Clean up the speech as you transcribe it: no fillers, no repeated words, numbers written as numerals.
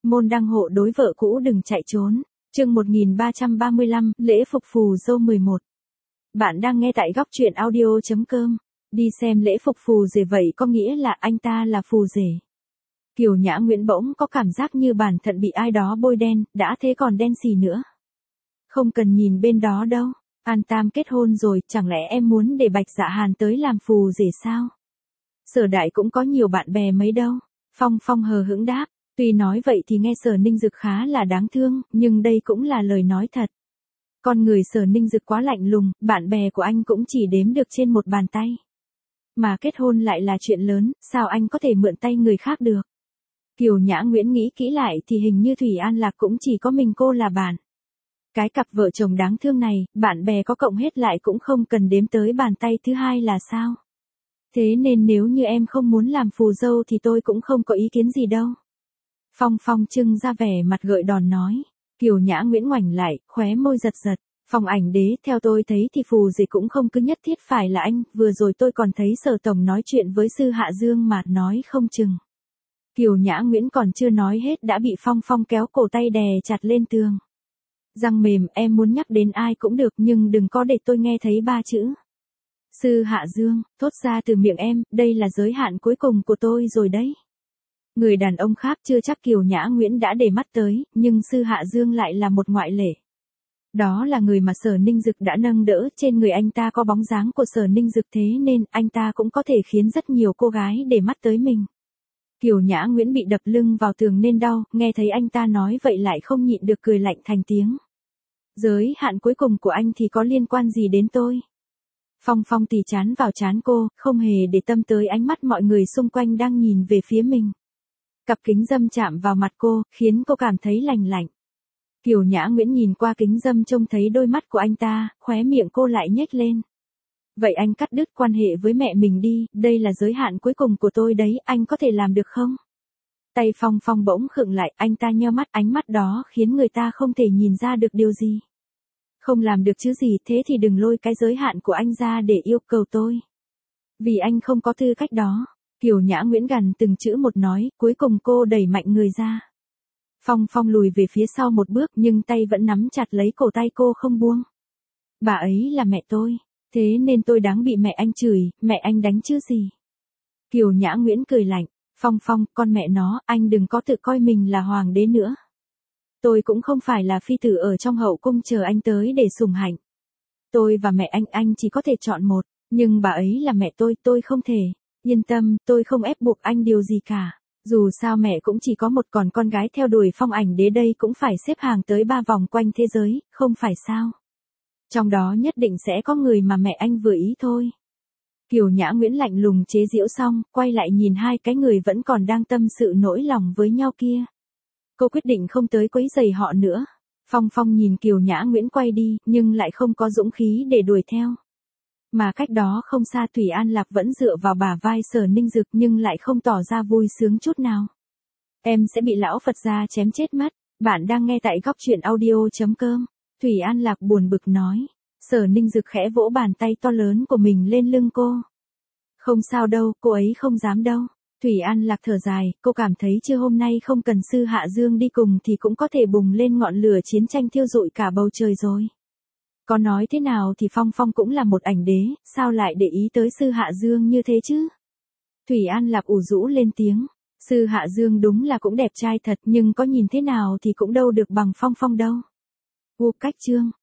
môn đăng hộ đối vợ cũ đừng chạy trốn. Chương 1335, lễ phục phù dâu 11. Bạn đang nghe tại góc truyện audio.com. Đi xem lễ phục phù rể vậy có nghĩa là anh ta là phù rể. Kiều Nhã Nguyễn bỗng có cảm giác như bản thân bị ai đó bôi đen, đã thế còn đen xì nữa. Không cần nhìn bên đó đâu, An Tam kết hôn rồi, chẳng lẽ em muốn để Bạch Dạ Hàn tới làm phù rể sao? Sở Đại cũng có nhiều bạn bè mấy đâu. Phong Phong hờ hững đáp, tuy nói vậy thì nghe Sở Ninh Dực khá là đáng thương, nhưng đây cũng là lời nói thật. Con người Sở Ninh Dực quá lạnh lùng, bạn bè của anh cũng chỉ đếm được trên một bàn tay. Mà kết hôn lại là chuyện lớn, sao anh có thể mượn tay người khác được? Kiều Nhã Nguyễn nghĩ kỹ lại thì hình như Thủy An Lạc cũng chỉ có mình cô là bạn. Cái cặp vợ chồng đáng thương này, bạn bè có cộng hết lại cũng không cần đếm tới bàn tay thứ hai là sao? Thế nên nếu như em không muốn làm phù dâu thì tôi cũng không có ý kiến gì đâu. Phong Phong trưng ra vẻ mặt gợi đòn nói. Kiều Nhã Nguyễn ngoảnh lại, khóe môi giật giật. Phong Ảnh Đế, theo tôi thấy thì phù rể cũng không cứ nhất thiết phải là anh, vừa rồi tôi còn thấy Sở Tổng nói chuyện với Sư Hạ Dương mà nói không chừng. Kiều Nhã Nguyễn còn chưa nói hết đã bị Phong Phong kéo cổ tay đè chặt lên tường. Răng mềm, em muốn nhắc đến ai cũng được nhưng đừng có để tôi nghe thấy ba chữ. Sư Hạ Dương, thốt ra từ miệng em, đây là giới hạn cuối cùng của tôi rồi đấy. Người đàn ông khác chưa chắc Kiều Nhã Nguyễn đã để mắt tới, nhưng Sư Hạ Dương lại là một ngoại lệ. Đó là người mà Sở Ninh Dực đã nâng đỡ, trên người anh ta có bóng dáng của Sở Ninh Dực thế nên anh ta cũng có thể khiến rất nhiều cô gái để mắt tới mình. Kiều Nhã Nguyễn bị đập lưng vào tường nên đau, nghe thấy anh ta nói vậy lại không nhịn được cười lạnh thành tiếng. Giới hạn cuối cùng của anh thì có liên quan gì đến tôi? Phong Phong tì chán vào chán cô, không hề để tâm tới ánh mắt mọi người xung quanh đang nhìn về phía mình. Cặp kính râm chạm vào mặt cô, khiến cô cảm thấy lành lạnh. Kiều Nhã Nguyễn nhìn qua kính râm trông thấy đôi mắt của anh ta, khóe miệng cô lại nhếch lên. Vậy anh cắt đứt quan hệ với mẹ mình đi, đây là giới hạn cuối cùng của tôi đấy, anh có thể làm được không? Tay Phong Phong bỗng khựng lại, anh ta nheo mắt, ánh mắt đó khiến người ta không thể nhìn ra được điều gì. Không làm được chứ gì, thế thì đừng lôi cái giới hạn của anh ra để yêu cầu tôi. Vì anh không có tư cách đó. Kiều Nhã Nguyễn gằn từng chữ một nói, cuối cùng cô đẩy mạnh người ra. Phong Phong lùi về phía sau một bước nhưng tay vẫn nắm chặt lấy cổ tay cô không buông. Bà ấy là mẹ tôi, thế nên tôi đáng bị mẹ anh chửi, mẹ anh đánh chứ gì. Kiều Nhã Nguyễn cười lạnh, Phong Phong, con mẹ nó, anh đừng có tự coi mình là hoàng đế nữa. Tôi cũng không phải là phi tử ở trong hậu cung chờ anh tới để sủng hạnh. Tôi và mẹ anh chỉ có thể chọn một, nhưng bà ấy là mẹ tôi không thể. Yên tâm, tôi không ép buộc anh điều gì cả. Dù sao mẹ cũng chỉ có một, còn con gái theo đuổi Phong Ảnh Đế đây cũng phải xếp hàng tới 3 vòng quanh thế giới, không phải sao? Trong đó nhất định sẽ có người mà mẹ anh vừa ý thôi. Kiều Nhã Nguyễn lạnh lùng chế giễu xong, quay lại nhìn hai cái người vẫn còn đang tâm sự nỗi lòng với nhau kia. Cô quyết định không tới quấy rầy họ nữa. Phong Phong nhìn Kiều Nhã Nguyễn quay đi, nhưng lại không có dũng khí để đuổi theo. Mà cách đó không xa Thủy An Lạc vẫn dựa vào bả vai Sở Ninh Dực nhưng lại không tỏ ra vui sướng chút nào. Em sẽ bị lão Phật gia chém chết mất. Bạn đang nghe tại góc truyện audio.com. Thủy An Lạc buồn bực nói. Sở Ninh Dực khẽ vỗ bàn tay to lớn của mình lên lưng cô. Không sao đâu, cô ấy không dám đâu. Thủy An Lạc thở dài, cô cảm thấy chưa hôm nay không cần Sư Hạ Dương đi cùng thì cũng có thể bùng lên ngọn lửa chiến tranh thiêu rụi cả bầu trời rồi. Có nói thế nào thì Phong Phong cũng là một ảnh đế, sao lại để ý tới Sư Hạ Dương như thế chứ? Thủy An Lạc ủ rũ lên tiếng, Sư Hạ Dương đúng là cũng đẹp trai thật nhưng có nhìn thế nào thì cũng đâu được bằng Phong Phong đâu. Cách chương